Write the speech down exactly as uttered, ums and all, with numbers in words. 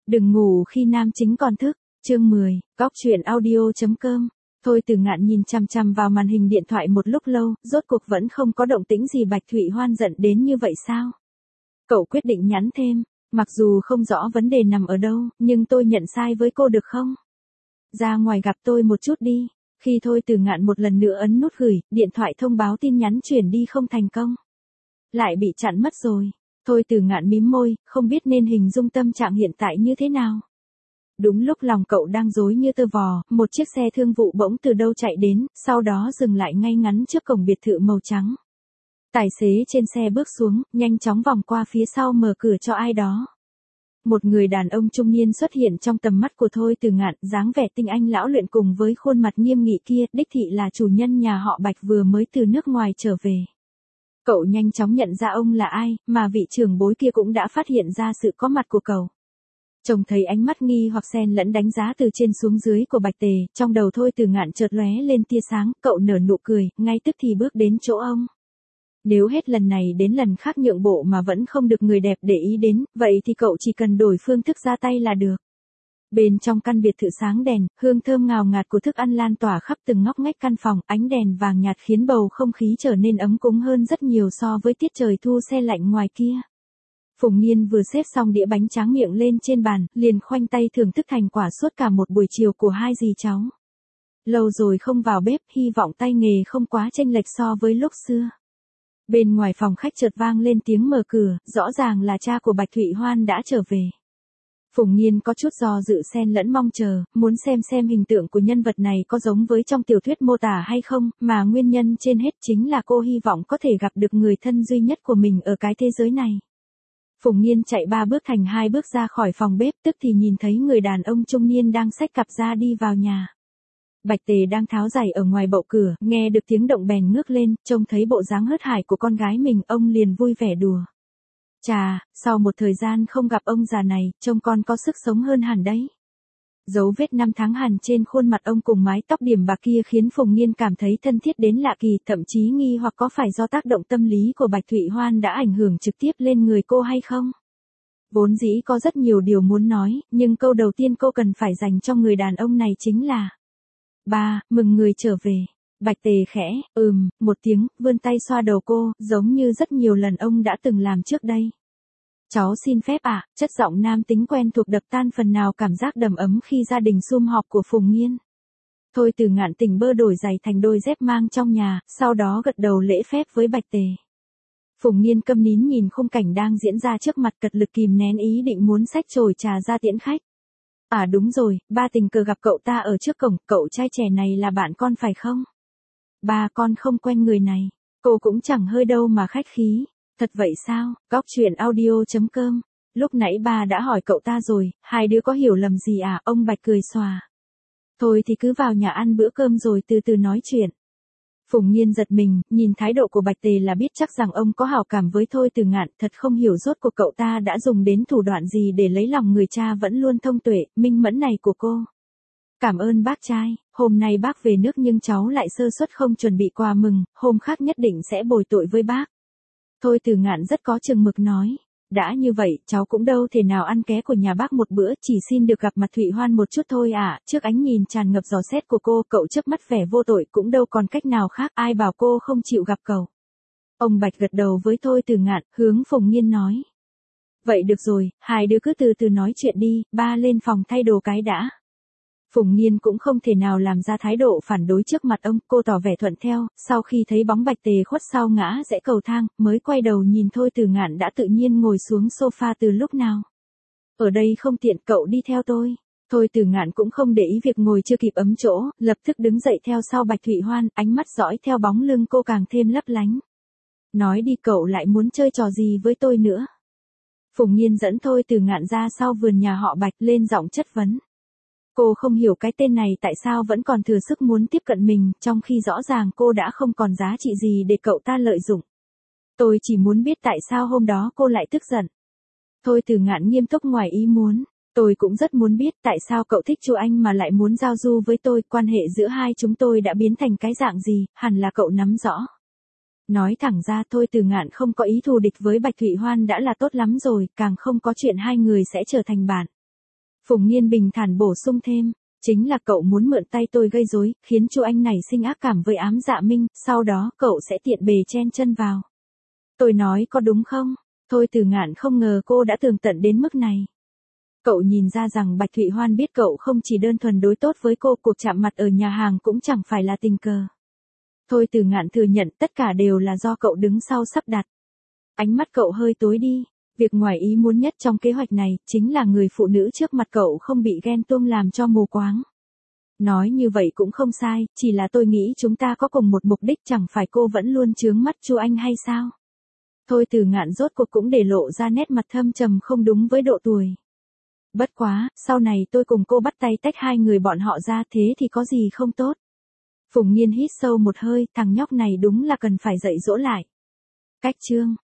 Đừng ngủ khi nam chính còn thức. Chương mười, góc truyện audio chấm com. Thôi Từ Ngạn nhìn chằm chằm vào màn hình điện thoại một lúc lâu, rốt cuộc vẫn không có động tĩnh gì. Bạch Thụy Hoan giận đến như vậy sao? Cậu quyết định nhắn thêm, mặc dù không rõ vấn đề nằm ở đâu, nhưng tôi nhận sai với cô được không? Ra ngoài gặp tôi một chút đi. Khi Thôi Từ Ngạn một lần nữa ấn nút gửi, điện thoại thông báo tin nhắn chuyển đi không thành công. Lại bị chặn mất rồi. Thôi Từ Ngạn mím môi, không biết nên hình dung tâm trạng hiện tại như thế nào. Đúng lúc lòng cậu đang rối như tơ vò, một chiếc xe thương vụ bỗng từ đâu chạy đến, sau đó dừng lại ngay ngắn trước cổng biệt thự màu trắng. Tài xế trên xe bước xuống, nhanh chóng vòng qua phía sau mở cửa cho ai đó. Một người đàn ông trung niên xuất hiện trong tầm mắt của Thôi Từ Ngạn, dáng vẻ tinh anh lão luyện cùng với khuôn mặt nghiêm nghị kia, đích thị là chủ nhân nhà họ Bạch vừa mới từ nước ngoài trở về. Cậu nhanh chóng nhận ra ông là ai, mà vị trưởng bối kia cũng đã phát hiện ra sự có mặt của cậu. Trông thấy ánh mắt nghi hoặc xen lẫn đánh giá từ trên xuống dưới của Bạch Tề, trong đầu Thôi Từ Ngạn chợt lóe lên tia sáng, cậu nở nụ cười, ngay tức thì bước đến chỗ ông. Nếu hết lần này đến lần khác nhượng bộ mà vẫn không được người đẹp để ý đến, vậy thì cậu chỉ cần đổi phương thức ra tay là được. Bên trong căn biệt thự sáng đèn, hương thơm ngào ngạt của thức ăn lan tỏa khắp từng ngóc ngách căn phòng, ánh đèn vàng nhạt khiến bầu không khí trở nên ấm cúng hơn rất nhiều so với tiết trời thu se lạnh ngoài kia. Phùng Nhiên vừa xếp xong đĩa bánh tráng miệng lên trên bàn, liền khoanh tay thưởng thức thành quả suốt cả một buổi chiều của hai dì cháu. Lâu rồi không vào bếp, hy vọng tay nghề không quá chênh lệch so với lúc xưa. Bên ngoài phòng khách chợt vang lên tiếng mở cửa, rõ ràng là cha của Bạch Thụy Hoan đã trở về. Phùng Nhiên có chút do dự xen lẫn mong chờ, muốn xem xem hình tượng của nhân vật này có giống với trong tiểu thuyết mô tả hay không, mà nguyên nhân trên hết chính là cô hy vọng có thể gặp được người thân duy nhất của mình ở cái thế giới này. Phùng Nhiên chạy ba bước thành hai bước ra khỏi phòng bếp, tức thì nhìn thấy người đàn ông trung niên đang xách cặp ra đi vào nhà. Bạch Tề đang tháo giày ở ngoài bậu cửa, nghe được tiếng động bèn ngước lên, trông thấy bộ dáng hớt hải của con gái mình, ông liền vui vẻ đùa. Chà, sau một thời gian không gặp ông già này, trông con có sức sống hơn hẳn đấy. Dấu vết năm tháng hằn trên khuôn mặt ông cùng mái tóc điểm bạc kia khiến Phùng Nhiên cảm thấy thân thiết đến lạ kỳ, thậm chí nghi hoặc có phải do tác động tâm lý của Bạch Thụy Hoan đã ảnh hưởng trực tiếp lên người cô hay không. Vốn dĩ có rất nhiều điều muốn nói, nhưng câu đầu tiên cô cần phải dành cho người đàn ông này chính là: Ba, mừng người trở về. Bạch Tề khẽ, ừm, một tiếng, vươn tay xoa đầu cô, giống như rất nhiều lần ông đã từng làm trước đây. Cháu xin phép ạ, à, chất giọng nam tính quen thuộc đập tan phần nào cảm giác đầm ấm khi gia đình sum họp của Phùng Nhiên. Thôi Từ Ngạn tỉnh bơ đổi giày thành đôi dép mang trong nhà, sau đó gật đầu lễ phép với Bạch Tề. Phùng Nhiên câm nín nhìn khung cảnh đang diễn ra trước mặt, cật lực kìm nén ý định muốn xách chổi trà ra tiễn khách. À đúng rồi, ba tình cờ gặp cậu ta ở trước cổng, cậu trai trẻ này là bạn con phải không? Ba, con không quen người này. Cô cũng chẳng hơi đâu mà khách khí. Thật vậy sao? Góc truyện audio chấm com. Lúc nãy ba đã hỏi cậu ta rồi, hai đứa có hiểu lầm gì à? Ông Bạch cười xòa. Thôi thì cứ vào nhà ăn bữa cơm rồi từ từ nói chuyện. Phùng Nhiên giật mình, nhìn thái độ của Bạch Tề là biết chắc rằng ông có hảo cảm với Thôi Từ Ngạn, thật không hiểu rốt cuộc cậu ta đã dùng đến thủ đoạn gì để lấy lòng người cha vẫn luôn thông tuệ, minh mẫn này của cô. Cảm ơn bác trai, hôm nay bác về nước nhưng cháu lại sơ suất không chuẩn bị quà mừng, hôm khác nhất định sẽ bồi tội với bác. Thôi Từ Ngạn rất có chừng mực nói. Đã như vậy, cháu cũng đâu thể nào ăn ké của nhà bác một bữa, chỉ xin được gặp mặt Thụy Hoan một chút thôi à. Trước ánh nhìn tràn ngập dò xét của cô, cậu chớp mắt vẻ vô tội, cũng đâu còn cách nào khác, ai bảo cô không chịu gặp cậu. Ông Bạch gật đầu với Thôi Từ Ngạn, hướng Phùng Nhiên nói. Vậy được rồi, hai đứa cứ từ từ nói chuyện đi, ba lên phòng thay đồ cái đã. Phùng Nhiên cũng không thể nào làm ra thái độ phản đối trước mặt ông, cô tỏ vẻ thuận theo, sau khi thấy bóng Bạch Tề khuất sau ngã rẽ cầu thang, mới quay đầu nhìn Thôi Từ Ngạn đã tự nhiên ngồi xuống sofa từ lúc nào. Ở đây không tiện, cậu đi theo tôi. Thôi Từ Ngạn cũng không để ý việc ngồi chưa kịp ấm chỗ, lập tức đứng dậy theo sau Bạch Thụy Hoan, ánh mắt dõi theo bóng lưng cô càng thêm lấp lánh. Nói đi, cậu lại muốn chơi trò gì với tôi nữa? Phùng Nhiên dẫn Thôi Từ Ngạn ra sau vườn nhà họ Bạch, lên giọng chất vấn. Cô không hiểu cái tên này tại sao vẫn còn thừa sức muốn tiếp cận mình, trong khi rõ ràng cô đã không còn giá trị gì để cậu ta lợi dụng. Tôi chỉ muốn biết tại sao hôm đó cô lại tức giận. Thôi Từ Ngạn nghiêm túc ngoài ý muốn. Tôi cũng rất muốn biết tại sao cậu thích chú anh mà lại muốn giao du với tôi, quan hệ giữa hai chúng tôi đã biến thành cái dạng gì, hẳn là cậu nắm rõ. Nói thẳng ra, Thôi Từ Ngạn không có ý thù địch với Bạch Thụy Hoan đã là tốt lắm rồi, càng không có chuyện hai người sẽ trở thành bạn. Phùng Nghiên bình thản bổ sung thêm, chính là cậu muốn mượn tay tôi gây rối, khiến Chu Anh này sinh ác cảm với Ám Dạ Minh, sau đó cậu sẽ tiện bề chen chân vào. Tôi nói có đúng không? Thôi Từ Ngạn không ngờ cô đã tường tận đến mức này. Cậu nhìn ra rằng Bạch Thụy Hoan biết cậu không chỉ đơn thuần đối tốt với cô, cuộc chạm mặt ở nhà hàng cũng chẳng phải là tình cờ. Thôi Từ Ngạn thừa nhận tất cả đều là do cậu đứng sau sắp đặt. Ánh mắt cậu hơi tối đi, việc ngoài ý muốn nhất trong kế hoạch này chính là người phụ nữ trước mặt cậu không bị ghen tuông làm cho mù quáng. Nói như vậy cũng không sai, chỉ là tôi nghĩ chúng ta có cùng một mục đích, chẳng phải cô vẫn luôn chướng mắt Chu Anh hay sao? Thôi Từ Ngạn rốt cuộc cũng để lộ ra nét mặt thâm trầm không đúng với độ tuổi. Bất quá, sau này tôi cùng cô bắt tay tách hai người bọn họ ra, thế thì có gì không tốt. Phùng Nghiên hít sâu một hơi, thằng nhóc này đúng là cần phải dạy dỗ lại. Cách chương